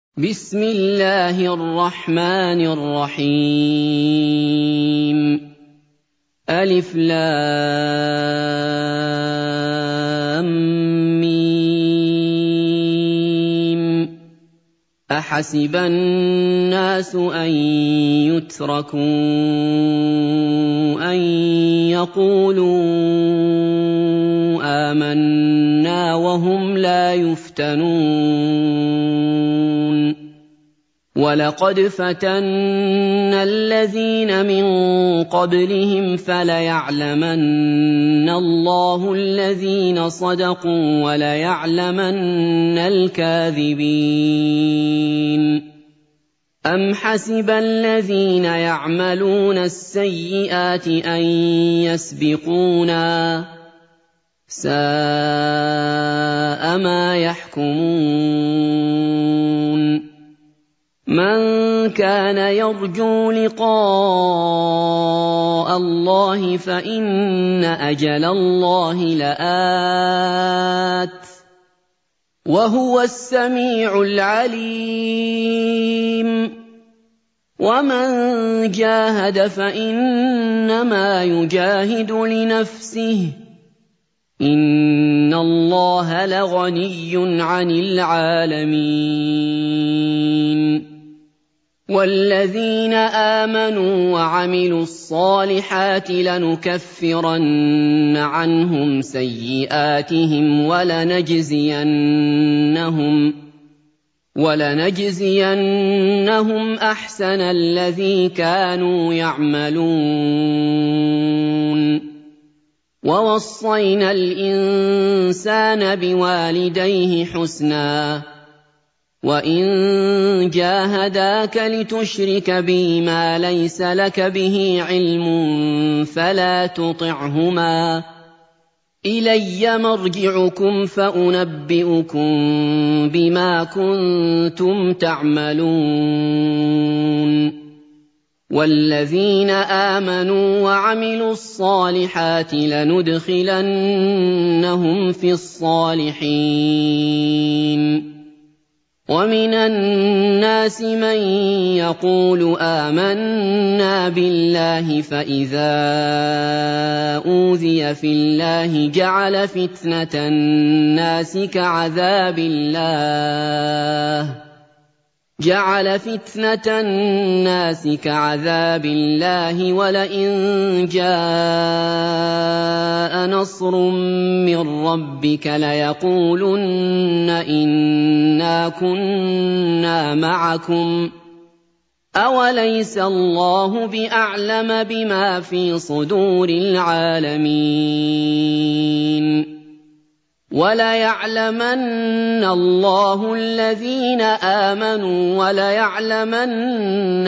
بسم الله الرحمن الرحيم ألف لام ميم أحسب الناس أن يتركوا أن يقولوا آمنا وهم لا يفتنون ولقد فتنا الذين من قبلهم فليعلمن الله الذين صدقوا وليعلمن الكاذبين أم حسب الذين يعملون السيئات أن يسبقونا ساء ما يحكمون من كان يرجو لقاء الله فإن أجل الله لآت وهو السميع العليم ومن جاهد فإنما يجاهد لنفسه إن الله لغني عن العالمين والذين آمنوا وعملوا الصالحات لنكفرن عنهم سيئاتهم ولنجزينهم أحسن الذي كانوا يعملون ووصينا الإنسان بوالديه حسنا وإن جاهداك لتشرك بي ما ليس لك به علم فلا تطعهما إلي مرجعكم فأنبئكم بما كنتم تعملون والذين آمنوا وعملوا الصالحات لندخلنهم في الصالحين ومن الناس من يقول آمنا بالله فإذا أوذي في الله جعل فتنة الناس كعذاب الله ولئن جاء نصر من ربك ليقولن إنا كنا معكم أوليس الله بأعلم بما في صدور العالمين وليعلمن الله الذين آمنوا وليعلمن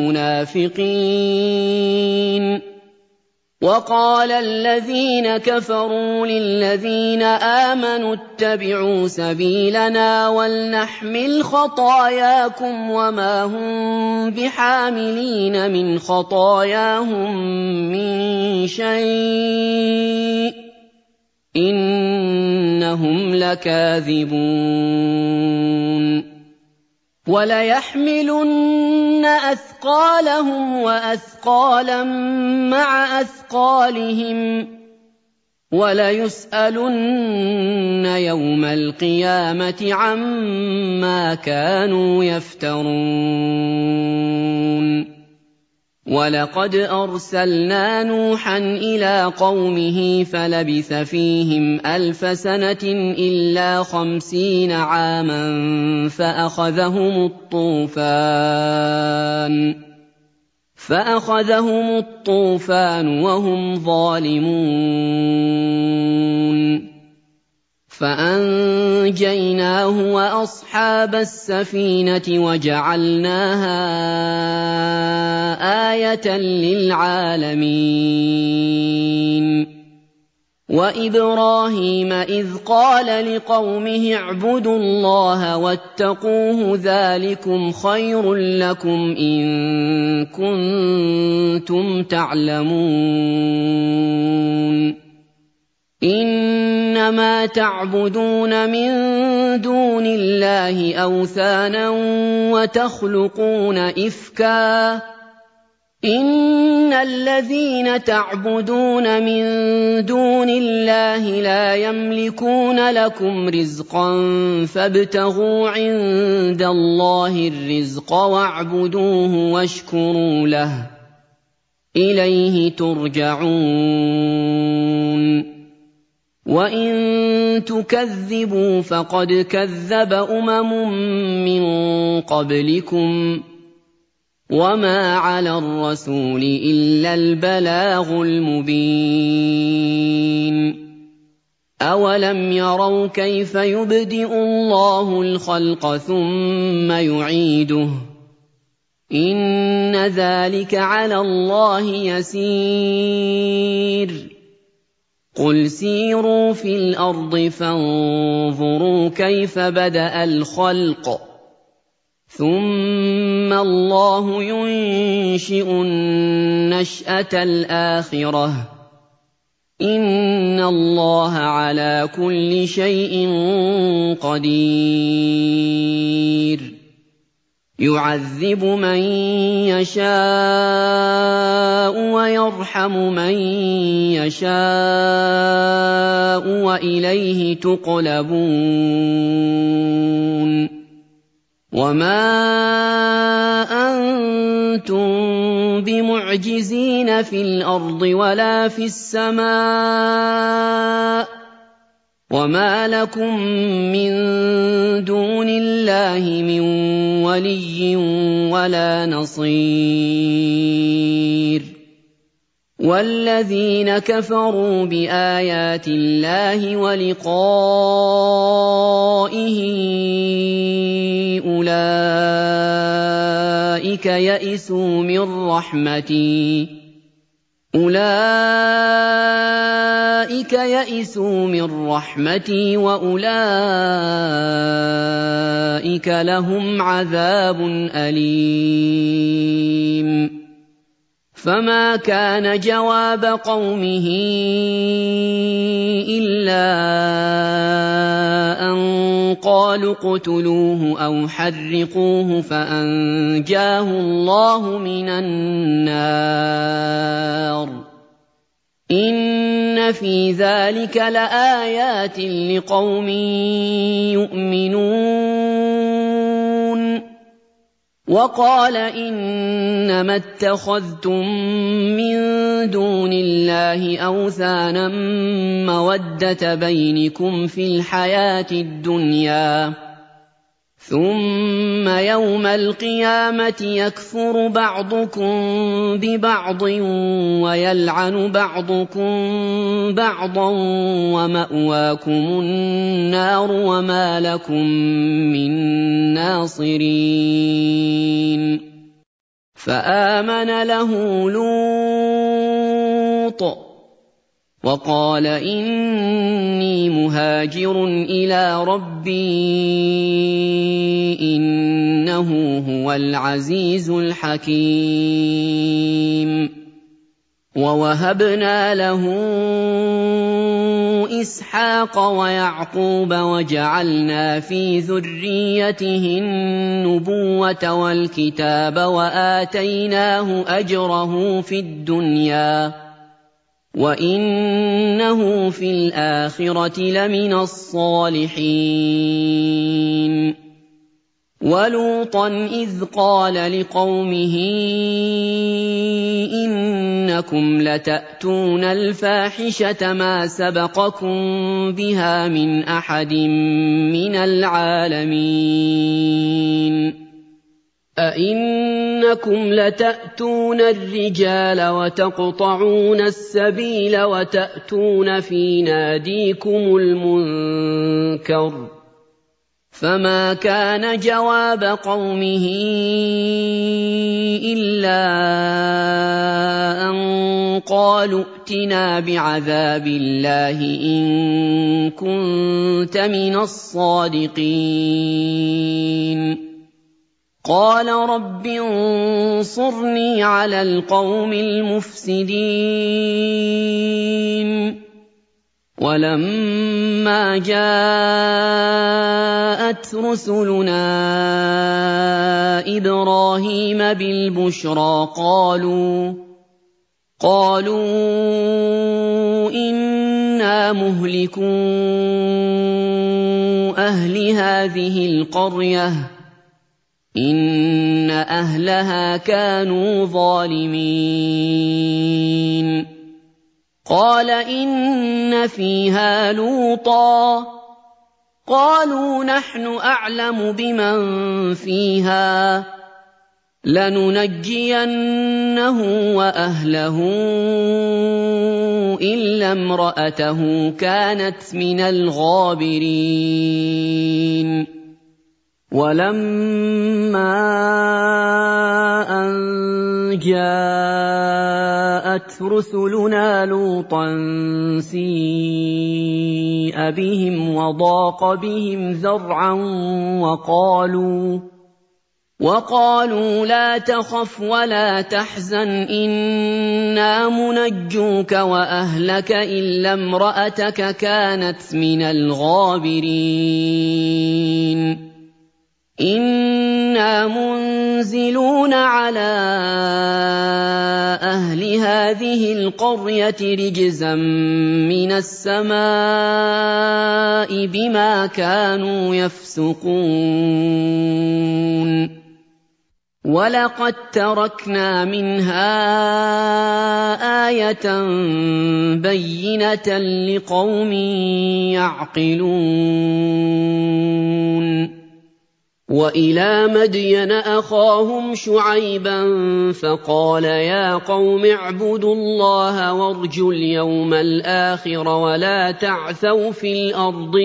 المنافقين وقال الذين كفروا للذين آمنوا اتبعوا سبيلنا ولنحمل خطاياكم وما هم بحاملين من خطاياهم من شيء إنهم لكاذبون وليحملن أثقالهم وأثقالا مع أثقالهم وليسألن يوم القيامة عما كانوا يفترون ولقد أرسلنا نوحا إلى قومه فلبث فيهم 1000 سنة إلا 50 عاما فأخذهم الطوفان وهم ظالمون فأنجيناه وأصحاب السفينة وجعلناها آية للعالمين وإبراهيم إذ قال لقومه اعبدوا الله واتقوه ذلكم خير لكم إن كنتم تعلمون إِنَّمَا تَعْبُدُونَ مِن دُونِ اللَّهِ أَوْثَانًا وَتَخْلُقُونَ إِفْكًا ۚ إِنَّ الَّذِينَ تَعْبُدُونَ مِن دُونِ اللَّهِ لَا يَمْلِكُونَ لَكُمْ رِزْقًا فَابْتَغُوا عِندَ اللَّهِ الرِّزْقَ وَاعْبُدُوهُ وَاشْكُرُوا لَهُ ۖ إِلَيْهِ تُرْجَعُونَ وَإِن تُكَذِّبُوا فَقَدْ كَذَّبَ أُمَمٌ مِّن قَبْلِكُمْ ۖ وَمَا عَلَى الرَّسُولِ إِلَّا الْبَلَاغُ الْمُبِينُ أَوَلَمْ يَرَوْا كَيْفَ يُبْدِئُ اللَّهُ الْخَلْقَ ثُمَّ يُعِيدُهُ ۚ إِنَّ ذَٰلِكَ عَلَى اللَّهِ يَسِيرٌ قُلْ سِيرُوا فِي الْأَرْضِ فَانظُرُوا كَيْفَ بَدَأَ الْخَلْقَ ثُمَّ اللَّهُ يُنشِئُ النَّشْأَةَ الْآخِرَةَ ۚ إِنَّ اللَّهَ عَلَىٰ كُلِّ شَيْءٍ قَدِيرٌ يُعَذِّبُ مَن يَشَاءُ وَيَرْحَمُ مَن يَشَاءُ وَإِلَيْهِ تُقْلَبُونَ وَمَا أَنتُم بِمُعْجِزِينَ فِي الْأَرْضِ وَلَا فِي السَّمَاءِ ۖ وَمَا لَكُم مِّن دُونِ اللَّهِ مِن وَلِيٍّ وَلَا نَصِيرٍ وَالَّذِينَ كَفَرُوا بِآيَاتِ اللَّهِ وَلِقَائِهِ أُولَٰئِكَ يَئِسُوا مِن رَّحْمَتِي وَأُولَٰئِكَ لَهُمْ عَذَابٌ أَلِيمٌ فَمَا كَانَ جَوَابَ قَوْمِهِ إِلَّا أَن قَالُوا اقْتُلُوهُ أَوْ حَرِّقُوهُ فَأَنجَاهُ اللَّهُ مِنَ النَّارِ ۚ إِنَّ فِي ذَٰلِكَ لَآيَاتٍ لِّقَوْمٍ يُؤْمِنُونَ وَقَالَ إِنَّمَا اتَّخَذْتُم مِّن دُونِ اللَّهِ أَوْثَانًا مَّوَدَّةَ بَيْنِكُمْ فِي الْحَيَاةِ الدُّنْيَا ۖ ثُمَّ يَوْمَ الْقِيَامَةِ يَكْفُرُ بَعْضُكُم بِبَعْضٍ وَيَلْعَنُ بَعْضُكُم بَعْضًا وَمَأْوَاكُمُ النَّارُ وَمَا لَكُم مِّن نَّاصِرِينَ فَآمَنَ لَهُ لُوطٌ وَقَالَ إِنِّي مُهَاجِرٌ إِلَىٰ رَبِّي إِنَّهُ هُوَ الْعَزِيزُ الْحَكِيمُ وَوَهَبْنَا لَهُ إِسْحَاقَ وَيَعْقُوبَ وَجَعَلْنَا فِي ذُرِّيَّتِهِ النُّبُوَّةَ وَالْكِتَابَ وَآتَيْنَاهُ أَجْرَهُ فِي الدُّنْيَا ۖ وَإِنَّهُ فِي الْآخِرَةِ لَمِنَ الصَّالِحِينَ وَلُوطًا إِذْ قَالَ لِقَوْمِهِ إِنَّكُمْ لَتَأْتُونَ الْفَاحِشَةَ مَا سَبَقَكُم بِهَا مِنْ أَحَدٍ مِّنَ الْعَالَمِينَ أَئِنَّكُمْ لَتَأْتُونَ الرِّجَالَ وَتَقْطَعُونَ السَّبِيلَ وَتَأْتُونَ فِي نَادِيكُمُ الْمُنكَرَ ۖ فَمَا كَانَ جَوَابَ قَوْمِهِ إِلَّا أَن قَالُوا ائْتِنَا بِعَذَابِ اللَّهِ إِن كُنتَ مِنَ الصَّادِقِينَ قَالَ رَبِّ انصُرْنِي عَلَى الْقَوْمِ الْمُفْسِدِينَ وَلَمَّا جَاءَتْ رُسُلُنَا إِبْرَاهِيمَ بِالْبُشْرَىٰ قَالُوا إِنَّا مُهْلِكُو أَهْلِ هَٰذِهِ الْقَرْيَةِ إِنَّ أَهْلَهَا كَانُوا ظَالِمِينَ قَالَ إِنَّ فِيهَا لُوطًا قَالُوا نَحْنُ أَعْلَمُ بِمَن فِيهَا لَنُنَجِّيَنَّهُ وَأَهْلَهُ إِلَّا امْرَأَتَهُ كَانَتْ مِنَ الْغَابِرِينَ وَلَمَّا أَن جَاءَتْ رُسُلُنَا لُوطًا سِيءَ بِهِمْ وَضَاقَ بِهِمْ ذَرْعًا وَقَالُوا لَا تَخَفْ وَلَا تَحْزَنْ إِنَّا مُنَجُّوكَ وَأَهْلَكَ إِلَّا امْرَأَتَكَ كَانَتْ مِنَ الْغَابِرِينَ إِنَّا مُنزِلُونَ عَلَىٰ أَهْلِ هَٰذِهِ الْقَرْيَةِ رِجْزًا مِّنَ السَّمَاءِ بِمَا كَانُوا يَفْسُقُونَ وَلَقَد تَّرَكْنَا مِنْهَا آيَةً بَيِّنَةً لِّقَوْمٍ يَعْقِلُونَ وَإِلَىٰ مَدْيَنَ أَخَاهُمْ شُعَيْبًا فَقَالَ يَا قَوْمِ اعْبُدُوا اللَّهَ وَارْجُوا الْيَوْمَ الْآخِرَ وَلَا تَعْثَوْا فِي الْأَرْضِ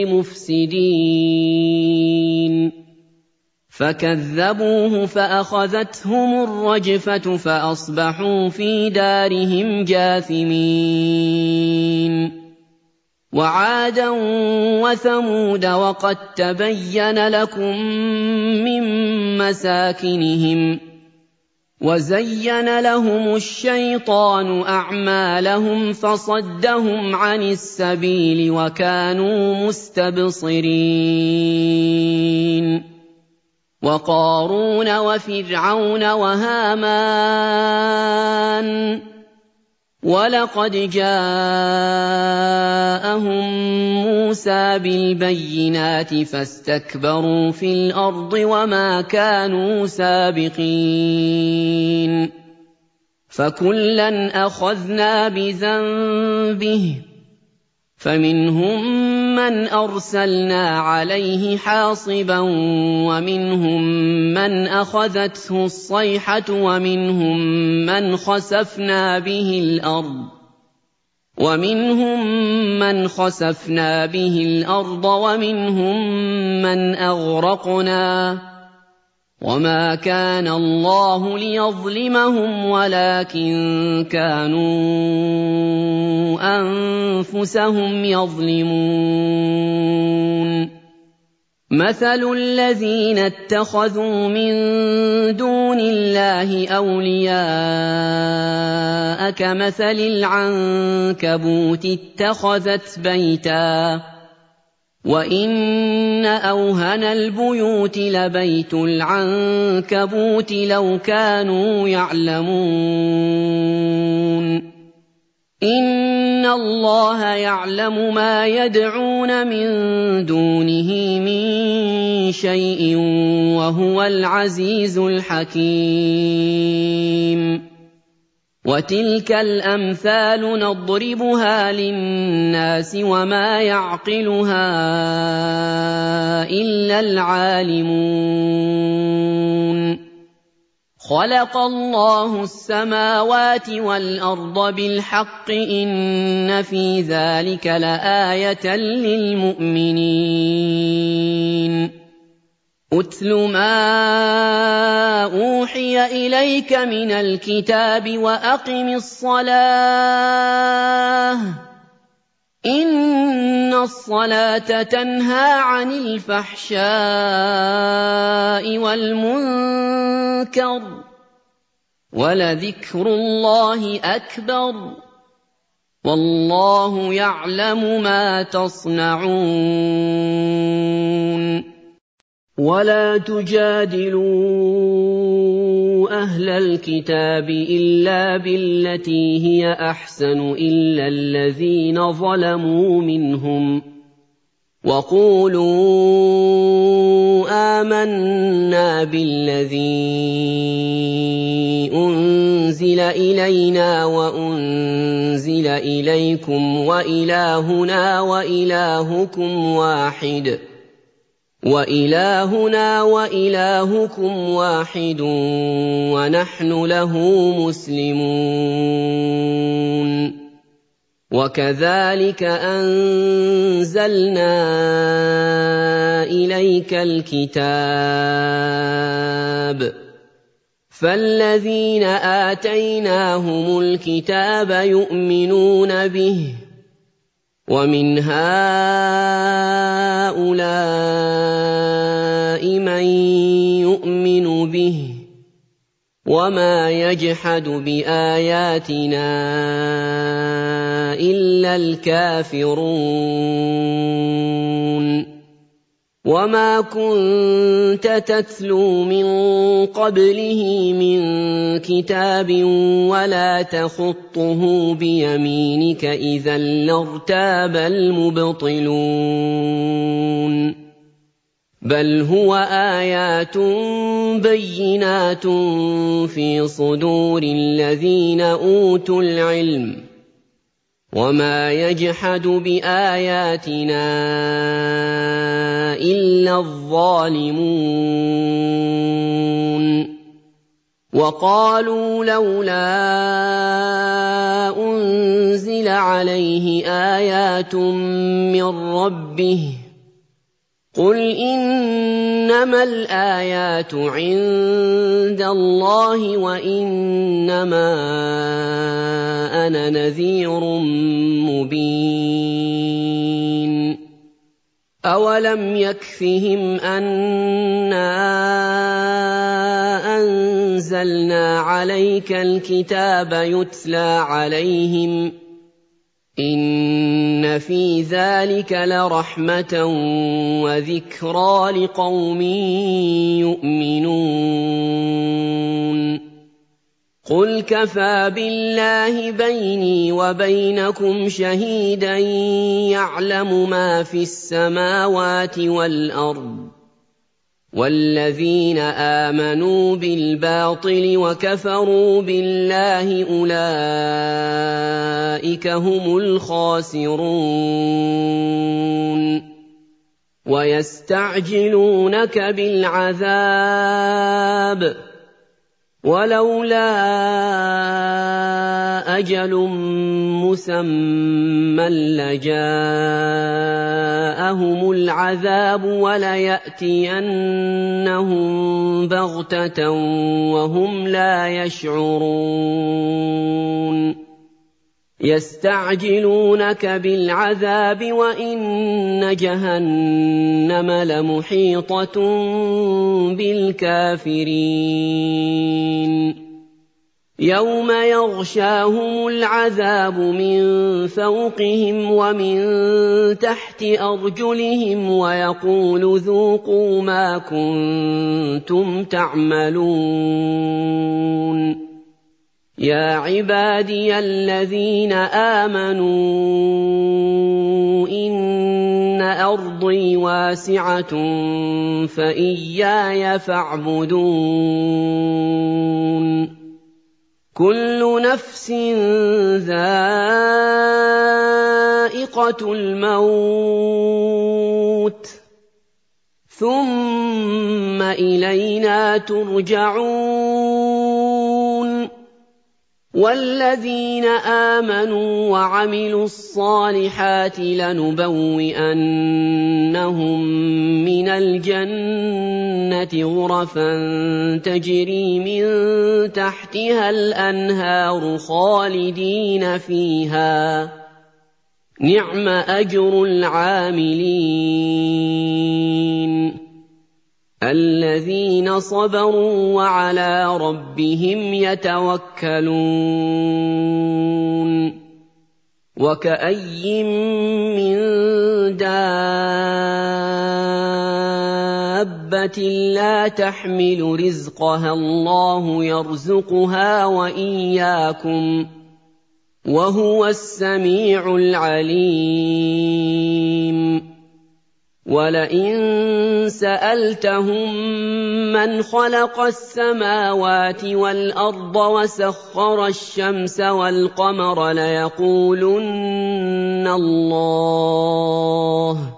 مُفْسِدِينَ فَكَذَّبُوهُ فَأَخَذَتْهُمُ الرَّجْفَةُ فَأَصْبَحُوا فِي دَارِهِمْ جَاثِمِينَ وَعَادًا وَثَمُودَ وَقَد تَّبَيَّنَ لَكُم مِّن مَّسَاكِنِهِمْ وَزَيَّنَ لَهُمُ الشَّيْطَانُ أَعْمَالَهُمْ فَصَدَّهُمْ عَنِ السَّبِيلِ وَكَانُوا مُسْتَبْصِرِينَ وَقَارُونَ وَفِرْعَوْنَ وَهَامَانَ وَلَقَدْ جَاءَهُم مُّوسَىٰ بِالْبَيِّنَاتِ فَاسْتَكْبَرُوا فِي الْأَرْضِ وَمَا كَانُوا سَابِقِينَ فَكُلًّا أَخَذْنَا بِذَنبِهِ فَمِنْهُم مَّنْ أَرْسَلْنَا عَلَيْهِ حَاصِبًا وَمِنْهُم مَّنْ أَخَذَتْهُ الصَّيْحَةُ وَمِنْهُم مَّنْ خَسَفْنَا بِهِ الْأَرْضَ وَمِنْهُم مَّنْ أَغْرَقْنَا وَمَا كَانَ اللَّهُ لِيَظْلِمَهُمْ وَلَٰكِن كَانُوا أَنفُسَهُمْ يَظْلِمُونَ مَثَلُ الَّذِينَ اتَّخَذُوا مِن دُونِ اللَّهِ أَوْلِيَاءَ كَمَثَلِ الْعَنكَبُوتِ اتَّخَذَتْ بَيْتًا وَإِنَّ أَوْهَنَ الْبُيُوتِ لَبَيْتُ الْعَنكَبُوتِ لَوْ كَانُوا يَعْلَمُونَ إِنَّ اللَّهَ يَعْلَمُ مَا يَدْعُونَ مِن دُونِهِ مِن شَيْءٍ وَهُوَ الْعَزِيزُ الْحَكِيمُ وَتِلْكَ الْأَمْثَالُ نَضْرِبُهَا لِلنَّاسِ وَمَا يَعْقِلُهَا إِلَّا الْعَالِمُونَ خَلَقَ اللَّهُ السَّمَاوَاتِ وَالْأَرْضَ بِالْحَقِّ إِنَّ فِي ذَلِكَ لَآيَةً لِّلْمُؤْمِنِينَ أُتْلُ مَا أُوحِيَ إِلَيْكَ مِنَ الْكِتَابِ وَأَقِمِ الصَّلَاةَ ۖ إِنَّ الصَّلَاةَ تَنْهَىٰ عَنِ الْفَحْشَاءِ وَالْمُنكَرِ ۚ وَلَذِكْرُ اللَّهِ أَكْبَرُ ۗ وَاللَّهُ يَعْلَمُ مَا تَصْنَعُونَ وَلَا تُجَادِلُوا أَهْلَ الْكِتَابِ إِلَّا بِالَّتِي هِيَ أَحْسَنُ إِلَّا الَّذِينَ ظَلَمُوا مِنْهُمْ وَقُولُوا آمَنَّا بِالَّذِي أُنزِلَ إِلَيْنَا وَأُنزِلَ إِلَيْكُمْ وَإِلَٰهُنَا وَإِلَٰهُكُمْ وَاحِدٌ وَنَحْنُ لَهُ مُسْلِمُونَ وَكَذَٰلِكَ أَنزَلْنَا إِلَيْكَ الْكِتَابَ فَالَّذِينَ آتَيْنَاهُمُ الْكِتَابَ يُؤْمِنُونَ بِهِ وَمِنْ هَٰؤُلَاءِ مَن يُؤْمِنُ بِهِ وَمَا يَجْحَدُ بِآيَاتِنَا إِلَّا الْكَافِرُونَ وَمَا كُنتَ تَتْلُو مِن قَبْلِهِ مِن كِتَابٍ وَلَا تَخُطُّهُ بِيَمِينِكَ إِذًا لَّارْتَابَ الْمُبْطِلُونَ بَلْ هُوَ آيَاتٌ بَيِّنَاتٌ فِي صُدُورِ الَّذِينَ أُوتُوا الْعِلْمَ وَمَا يَجْحَدُ بِآيَاتِنَا إِلَّا الظَّالِمُونَ وَقَالُوا لَوْلَا أُنزِلَ عَلَيْهِ آيَاتٌ مِّن رَّبِّهِ قُلْ إِنَّمَا الْآيَاتُ عِندَ اللَّهِ وَإِنَّمَا أَنَا نَذِيرٌ مُّبِينٌ أَوَلَمْ يَكْفِهِمْ أَنَّا أَنزَلْنَا عَلَيْكَ الْكِتَابَ يُتْلَىٰ عَلَيْهِمْ ۚ إِنَّ فِي ذَٰلِكَ لَرَحْمَةً وَذِكْرَىٰ لِقَوْمٍ يُؤْمِنُونَ قُلْ كَفَىٰ بِاللَّهِ بَيْنِي وَبَيْنَكُمْ شَهِيدًا يَعْلَمُ مَا فِي السَّمَاوَاتِ وَالْأَرْضِ وَالَّذِينَ آمَنُوا بِالْبَاطِلِ وَكَفَرُوا بِاللَّهِ أُولَٰئِكَ هُمُ الْخَاسِرُونَ وَيَسْتَعْجِلُونَكَ بِالْعَذَابِ وَلَوْلَا أَجَلٌ مُّسَمًّى لَّجَاءَهُمُ الْعَذَابُ وَلَيَأْتِيَنَّهُم بَغْتَةً وَهُمْ لَا يَشْعُرُونَ يَسْتَعْجِلُونَكَ بِالْعَذَابِ وَإِنَّ جَهَنَّمَ لَمُحِيطَةٌ بِالْكَافِرِينَ يَوْمَ يَغْشَاهُمُ الْعَذَابُ مِن فَوْقِهِمْ وَمِن تَحْتِ أَرْجُلِهِمْ وَيَقُولُ ذُوقُوا مَا كُنتُمْ تَعْمَلُونَ يَا عِبَادِيَ الَّذِينَ آمَنُوا إِنَّ أَرْضِي وَاسِعَةٌ فَإِيَّايَ فَاعْبُدُونِ كُلُّ نَفْسٍ ذَائِقَةُ الْمَوْتِ ثُمَّ إِلَيْنَا تُرْجَعُونَ وَالَّذِينَ آمَنُوا وَعَمِلُوا الصَّالِحَاتِ لَنُبَوِّئَنَّهُم مِّنَ الْجَنَّةِ غُرَفًا تَجْرِي مِن تَحْتِهَا الْأَنْهَارُ خَالِدِينَ فِيهَا ۚ نِعْمَ أَجْرُ الْعَامِلِينَ الَّذِينَ صَبَرُوا وَعَلَىٰ رَبِّهِمْ يَتَوَكَّلُونَ وَكَأَيِّن مِّن دَابَّةٍ لَّا تَحْمِلُ رِزْقَهَا اللَّهُ يَرْزُقُهَا وَإِيَّاكُمْ ۚ وَهُوَ السَّمِيعُ الْعَلِيمُ وَلَئِن سَأَلْتَهُم مَّنْ خَلَقَ السَّمَاوَاتِ وَالْأَرْضَ وَسَخَّرَ الشَّمْسَ وَالْقَمَرَ لَيَقُولُنَّ اللَّهُ ۖ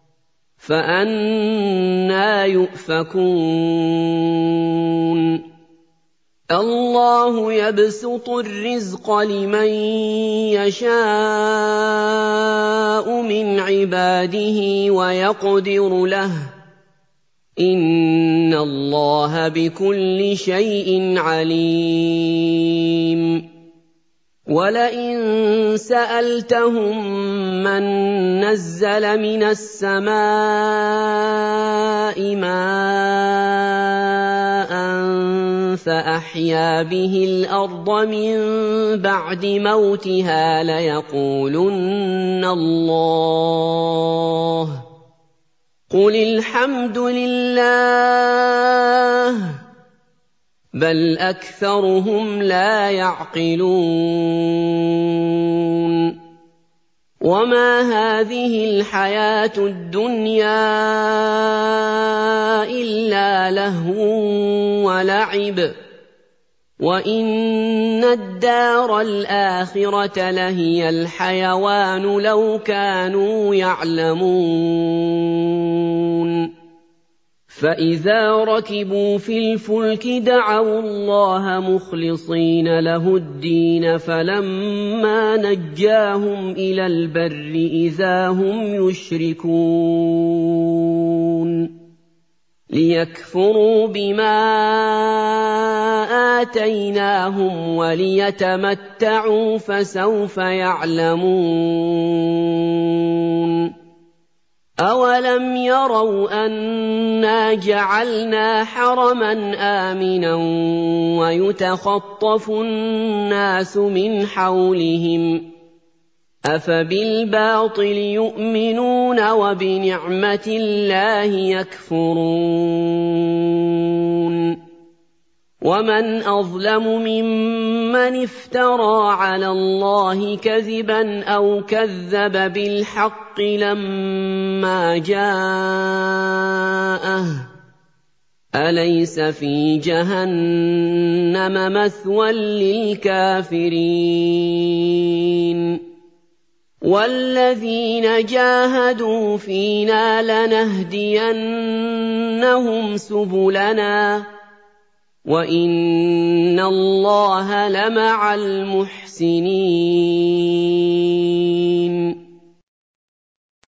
فَأَنَّىٰ يُؤْفَكُونَ اللَّهُ يَبْسُطُ الرِّزْقَ لِمَن يَشَاءُ مِنْ عِبَادِهِ وَيَقْدِرُ لَهُ ۚ إِنَّ اللَّهَ بِكُلِّ شَيْءٍ عَلِيمٌ وَلَئِن سَأَلْتَهُم مَّن نَّزَّلَ مِنَ السَّمَاءِ مَاءً فَأَحْيَا بِهِ الْأَرْضَ مِن بَعْدِ مَوْتِهَا لَيَقُولُنَّ اللَّهُ ۚ قُلِ الْحَمْدُ لِلَّهِ ۚ بَلْ أَكْثَرُهُمْ لَا يَعْقِلُونَ وَمَا هَٰذِهِ الْحَيَاةُ الدُّنْيَا إِلَّا لَهْوٌ وَلَعِبٌ ۚ وَإِنَّ الدَّارَ الْآخِرَةَ لَهِيَ الْحَيَوَانُ لَوْ كَانُوا يَعْلَمُونَ فَإِذَا رَكِبُوا فِي الْفُلْكِ دَعَوُا اللَّهَ مُخْلِصِينَ لَهُ الدِّينَ فَلَمَّا نَجَّاهُمْ إِلَى الْبَرِّ إِذَا هُمْ يُشْرِكُونَ لِيَكْفُرُوا بِمَا آتَيْنَاهُمْ وَلِيَتَمَتَّعُوا فَسَوْفَ يَعْلَمُونَ أَوَلَمْ يَرَوْا أَنَّا جَعَلْنَا حَرَمًا آمِنًا وَيُتَخَطَّفُ النَّاسُ مِنْ حَوْلِهِمْ ۚ أَفَبِالْبَاطِلِ يُؤْمِنُونَ وَبِنِعْمَةِ اللَّهِ يَكْفُرُونَ وَمَنْ أَظْلَمُ مِمَّنِ افْتَرَىٰ عَلَى اللَّهِ كَذِبًا أَوْ كَذَّبَ بِالْحَقِّ لَمَّا جَاءَهُ ۚ أَلَيْسَ فِي جَهَنَّمَ مَثْوًى لِّلْكَافِرِينَ وَالَّذِينَ جَاهَدُوا فِينَا لَنَهْدِيَنَّهُمْ سُبُلَنَا ۚ وَإِنَّ اللَّهَ لَمَعَ الْمُحْسِنِينَ